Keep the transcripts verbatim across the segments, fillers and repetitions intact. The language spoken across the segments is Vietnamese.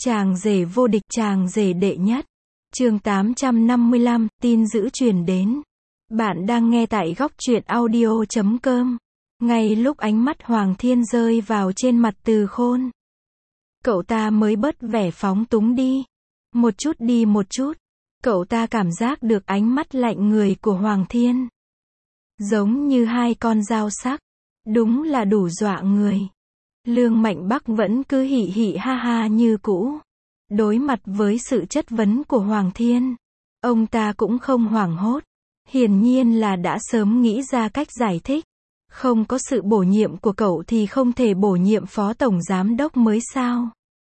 Chàng rể vô địch, chàng rể đệ nhất. Chương tám trăm năm mươi lăm, tin dữ truyền đến. Bạn đang nghe tại góc truyện audio chấm com. Ngay lúc ánh mắt Hoàng Thiên rơi vào trên mặt Từ Khôn, cậu ta mới bớt vẻ phóng túng đi. Một chút đi một chút. Cậu ta cảm giác được ánh mắt lạnh người của Hoàng Thiên. Giống như hai con dao sắc. Đúng là đủ dọa người. Lương Mạnh Bắc vẫn cứ hỉ hỉ ha ha như cũ. Đối mặt với sự chất vấn của Hoàng Thiên, ông ta cũng không hoảng hốt. Hiển nhiên là đã sớm nghĩ ra cách giải thích. Không có sự bổ nhiệm của cậu thì không thể bổ nhiệm phó tổng giám đốc mới sao.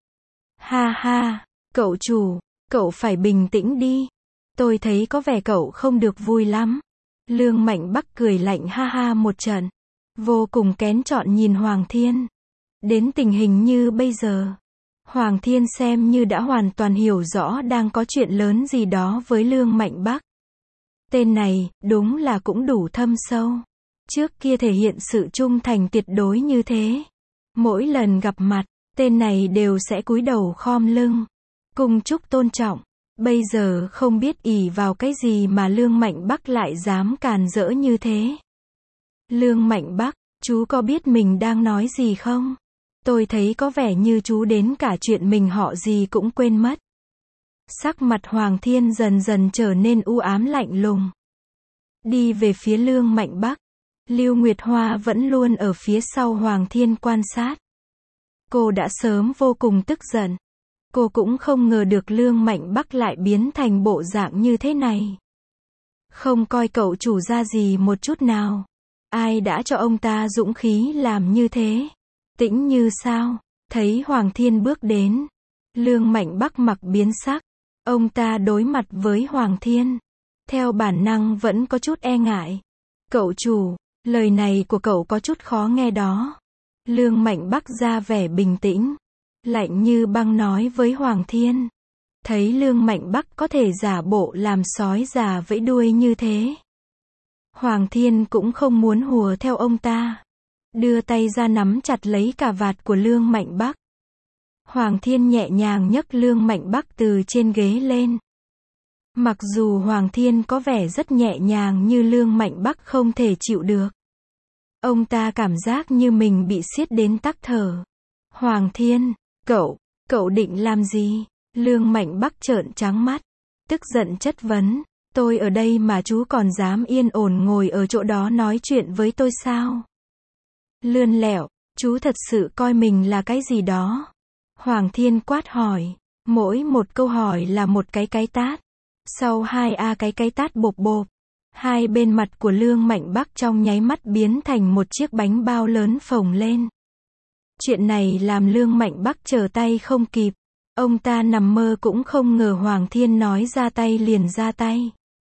Ha ha, cậu chủ, cậu phải bình tĩnh đi. Tôi thấy có vẻ cậu không được vui lắm. Lương Mạnh Bắc cười lạnh ha ha một trận. Vô cùng kén chọn nhìn Hoàng Thiên. Đến tình hình như bây giờ, Hoàng Thiên xem như đã hoàn toàn hiểu rõ đang có chuyện lớn gì đó với Lương Mạnh Bắc. Tên này, đúng là cũng đủ thâm sâu. Trước kia thể hiện sự trung thành tuyệt đối như thế. Mỗi lần gặp mặt, tên này đều sẽ cúi đầu khom lưng, cung chúc tôn trọng. Bây giờ không biết ỷ vào cái gì mà Lương Mạnh Bắc lại dám càn rỡ như thế. Lương Mạnh Bắc, chú có biết mình đang nói gì không? Tôi thấy có vẻ như chú đến cả chuyện mình họ gì cũng quên mất. Sắc mặt Hoàng Thiên dần dần trở nên u ám lạnh lùng. Đi về phía Lương Mạnh Bắc. Lưu Nguyệt Hoa vẫn luôn ở phía sau Hoàng Thiên quan sát. Cô đã sớm vô cùng tức giận. Cô cũng không ngờ được Lương Mạnh Bắc lại biến thành bộ dạng như thế này. Không coi cậu chủ ra gì một chút nào. Ai đã cho ông ta dũng khí làm như thế? Tĩnh Như sao? Thấy Hoàng Thiên bước đến, Lương Mạnh Bắc mặt biến sắc. Ông ta đối mặt với Hoàng Thiên, theo bản năng vẫn có chút e ngại. Cậu chủ, lời này của cậu có chút khó nghe đó. Lương Mạnh Bắc ra vẻ bình tĩnh, lạnh như băng nói với Hoàng Thiên. Thấy Lương Mạnh Bắc có thể giả bộ làm sói già vẫy đuôi như thế, Hoàng Thiên cũng không muốn hùa theo ông ta. Đưa tay ra nắm chặt lấy cà vạt của Lương Mạnh Bắc. Hoàng Thiên nhẹ nhàng nhấc Lương Mạnh Bắc từ trên ghế lên. Mặc dù Hoàng Thiên có vẻ rất nhẹ nhàng nhưng Lương Mạnh Bắc không thể chịu được. Ông ta cảm giác như mình bị siết đến tắc thở. Hoàng Thiên, cậu, cậu định làm gì? Lương Mạnh Bắc trợn trắng mắt, tức giận chất vấn. Tôi ở đây mà chú còn dám yên ổn ngồi ở chỗ đó nói chuyện với tôi sao? Lươn lẹo, chú thật sự coi mình là cái gì đó? Hoàng Thiên quát hỏi. Mỗi một câu hỏi là một cái cái tát. Sau hai a cái cái tát bộp bộp, hai bên mặt của Lương Mạnh Bắc trong nháy mắt biến thành một chiếc bánh bao lớn phồng lên. Chuyện này làm Lương Mạnh Bắc trở tay không kịp. Ông ta nằm mơ cũng không ngờ Hoàng Thiên nói ra tay liền ra tay.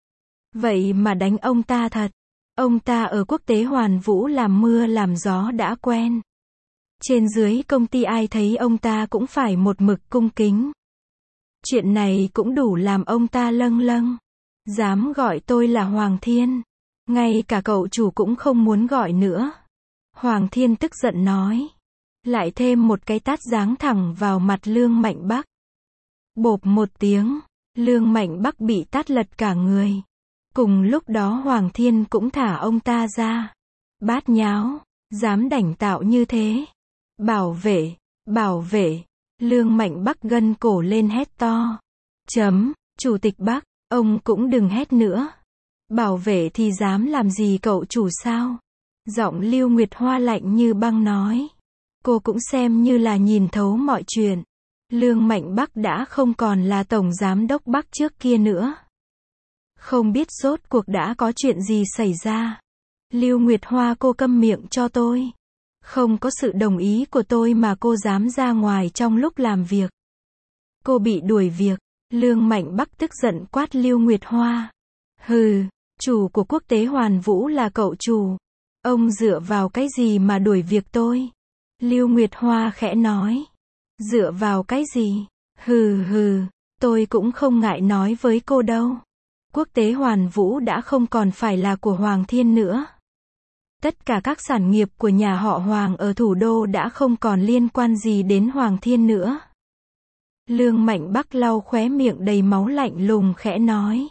Vậy mà đánh ông ta thật. Ông ta ở quốc tế Hoàn Vũ làm mưa làm gió đã quen. Trên dưới công ty ai thấy ông ta cũng phải một mực cung kính. Chuyện này cũng đủ làm ông ta lâng lâng. Dám gọi tôi là Hoàng Thiên. Ngay cả cậu chủ cũng không muốn gọi nữa. Hoàng Thiên tức giận nói. Lại thêm một cái tát giáng thẳng vào mặt Lương Mạnh Bắc. Bộp một tiếng, Lương Mạnh Bắc bị tát lật cả người. Cùng lúc đó Hoàng Thiên cũng thả ông ta ra. Bát nháo, dám đảnh tạo như thế. Bảo vệ, bảo vệ. Lương Mạnh Bắc gân cổ lên hét to. Chấm, Chủ tịch Bắc, ông cũng đừng hét nữa. Bảo vệ thì dám làm gì cậu chủ sao? Giọng Lưu Nguyệt Hoa lạnh như băng nói. Cô cũng xem như là nhìn thấu mọi chuyện. Lương Mạnh Bắc đã không còn là tổng giám đốc Bắc trước kia nữa. Không biết rốt cuộc đã có chuyện gì xảy ra. Lưu Nguyệt Hoa, cô câm miệng cho tôi. Không có sự đồng ý của tôi mà cô dám ra ngoài trong lúc làm việc. Cô bị đuổi việc. Lương Mạnh Bắc tức giận quát Lưu Nguyệt Hoa. Hừ, chủ của quốc tế Hoàn Vũ là cậu chủ. Ông dựa vào cái gì mà đuổi việc tôi? Lưu Nguyệt Hoa khẽ nói. Dựa vào cái gì? Hừ hừ, tôi cũng không ngại nói với cô đâu. Quốc tế Hoàn Vũ đã không còn phải là của Hoàng Thiên nữa. Tất cả các sản nghiệp của nhà họ Hoàng ở thủ đô đã không còn liên quan gì đến Hoàng Thiên nữa. Lương Mạnh Bắc lau khóe miệng đầy máu lạnh lùng khẽ nói.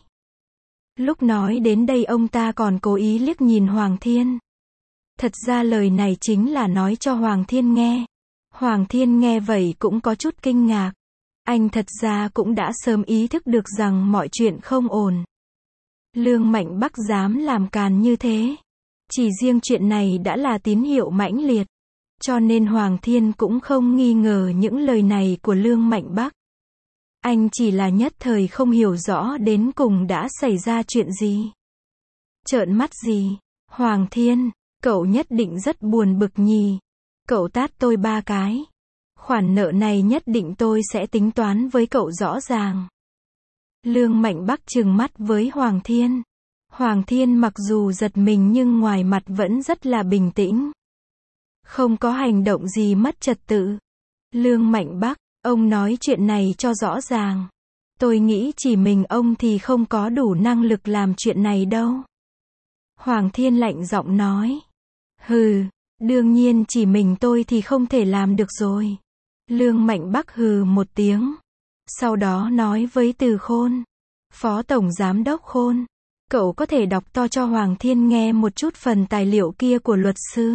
Lúc nói đến đây ông ta còn cố ý liếc nhìn Hoàng Thiên. Thật ra lời này chính là nói cho Hoàng Thiên nghe. Hoàng Thiên nghe vậy cũng có chút kinh ngạc. Anh thật ra cũng đã sớm ý thức được rằng mọi chuyện không ổn. Lương Mạnh Bắc dám làm càn như thế. Chỉ riêng chuyện này đã là tín hiệu mãnh liệt. Cho nên Hoàng Thiên cũng không nghi ngờ những lời này của Lương Mạnh Bắc. Anh chỉ là nhất thời không hiểu rõ đến cùng đã xảy ra chuyện gì. Trợn mắt gì? Hoàng Thiên, cậu nhất định rất buồn bực nhỉ. Cậu tát tôi ba cái. Khoản nợ này nhất định tôi sẽ tính toán với cậu rõ ràng. Lương Mạnh Bắc trừng mắt với Hoàng Thiên. Hoàng Thiên mặc dù giật mình nhưng ngoài mặt vẫn rất là bình tĩnh. Không có hành động gì mất trật tự. Lương Mạnh Bắc, ông nói chuyện này cho rõ ràng. Tôi nghĩ chỉ mình ông thì không có đủ năng lực làm chuyện này đâu. Hoàng Thiên lạnh giọng nói. Hừ, đương nhiên chỉ mình tôi thì không thể làm được rồi. Lương Mạnh Bắc hừ một tiếng. Sau đó nói với Từ Khôn. Phó Tổng Giám đốc Khôn. Cậu có thể đọc to cho Hoàng Thiên nghe một chút phần tài liệu kia của luật sư.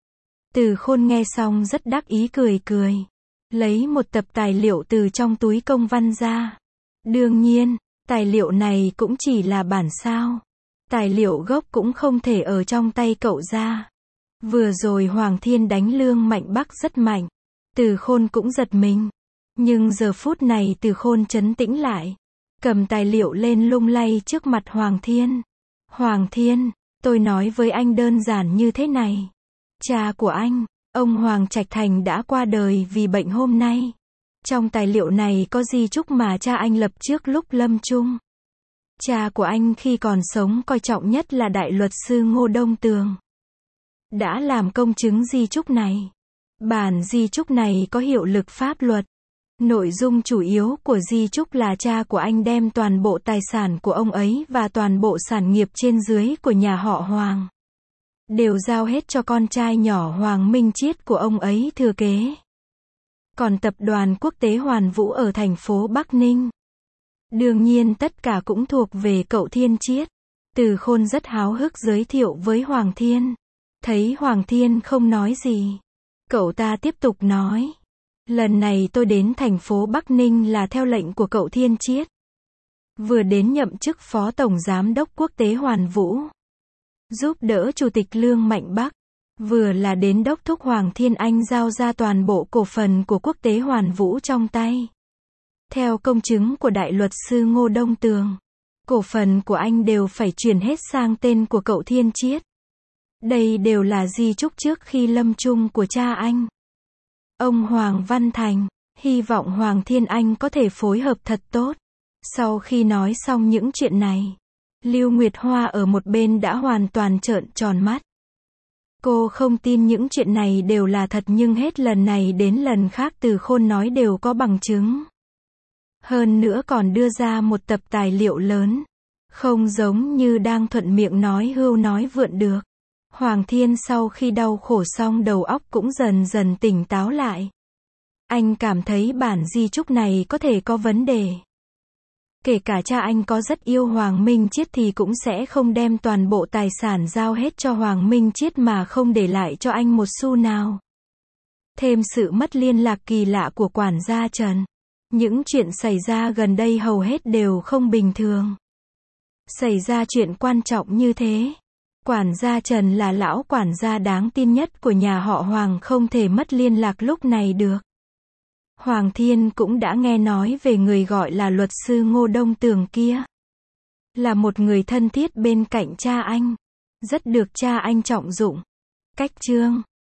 Từ Khôn nghe xong rất đắc ý cười cười. Lấy một tập tài liệu từ trong túi công văn ra. Đương nhiên, tài liệu này cũng chỉ là bản sao. Tài liệu gốc cũng không thể ở trong tay cậu ra. Vừa rồi Hoàng Thiên đánh Lương Mạnh Bắc rất mạnh. Từ Khôn cũng giật mình. Nhưng giờ phút này Từ Khôn trấn tĩnh lại. Cầm tài liệu lên lung lay trước mặt Hoàng Thiên. Hoàng Thiên, tôi nói với anh đơn giản như thế này. Cha của anh, ông Hoàng Trạch Thành đã qua đời vì bệnh hôm nay. Trong tài liệu này có di chúc mà cha anh lập trước lúc lâm chung. Cha của anh khi còn sống coi trọng nhất là đại luật sư Ngô Đông Tường. Đã làm công chứng di chúc này. Bản di chúc này có hiệu lực pháp luật. Nội dung chủ yếu của di chúc là cha của anh đem toàn bộ tài sản của ông ấy và toàn bộ sản nghiệp trên dưới của nhà họ Hoàng. Đều giao hết cho con trai nhỏ Hoàng Minh Chiết của ông ấy thừa kế. Còn tập đoàn quốc tế Hoàn Vũ ở thành phố Bắc Ninh. Đương nhiên tất cả cũng thuộc về cậu Thiên Chiết. Từ Khôn rất háo hức giới thiệu với Hoàng Thiên. Thấy Hoàng Thiên không nói gì. Cậu ta tiếp tục nói. Lần này tôi đến thành phố Bắc Ninh là theo lệnh của cậu Thiên Chiết. Vừa đến nhậm chức Phó Tổng Giám đốc Quốc tế Hoàn Vũ. Giúp đỡ Chủ tịch Lương Mạnh Bắc. Vừa là đến đốc thúc Hoàng Thiên Anh giao ra toàn bộ cổ phần của Quốc tế Hoàn Vũ trong tay. Theo công chứng của đại luật sư Ngô Đông Tường. Cổ phần của anh đều phải chuyển hết sang tên của cậu Thiên Chiết. Đây đều là di chúc trước khi lâm chung của cha anh. Ông Hoàng Văn Thành, hy vọng Hoàng Thiên Anh có thể phối hợp thật tốt. Sau khi nói xong những chuyện này, Lưu Nguyệt Hoa ở một bên đã hoàn toàn trợn tròn mắt. Cô không tin những chuyện này đều là thật nhưng hết lần này đến lần khác Từ Khôn nói đều có bằng chứng. Hơn nữa còn đưa ra một tập tài liệu lớn. Không giống như đang thuận miệng nói hưu nói vượn được. Hoàng Thiên sau khi đau khổ xong đầu óc cũng dần dần tỉnh táo lại. Anh cảm thấy bản di chúc này có thể có vấn đề. Kể cả cha anh có rất yêu Hoàng Minh Chiết thì cũng sẽ không đem toàn bộ tài sản giao hết cho Hoàng Minh Chiết mà không để lại cho anh một xu nào. Thêm sự mất liên lạc kỳ lạ của quản gia Trần. Những chuyện xảy ra gần đây hầu hết đều không bình thường. Xảy ra chuyện quan trọng như thế. Quản gia Trần là lão quản gia đáng tin nhất của nhà họ Hoàng không thể mất liên lạc lúc này được. Hoàng Thiên cũng đã nghe nói về người gọi là luật sư Ngô Đông Tường kia. Là một người thân thiết bên cạnh cha anh. Rất được cha anh trọng dụng. Cách chương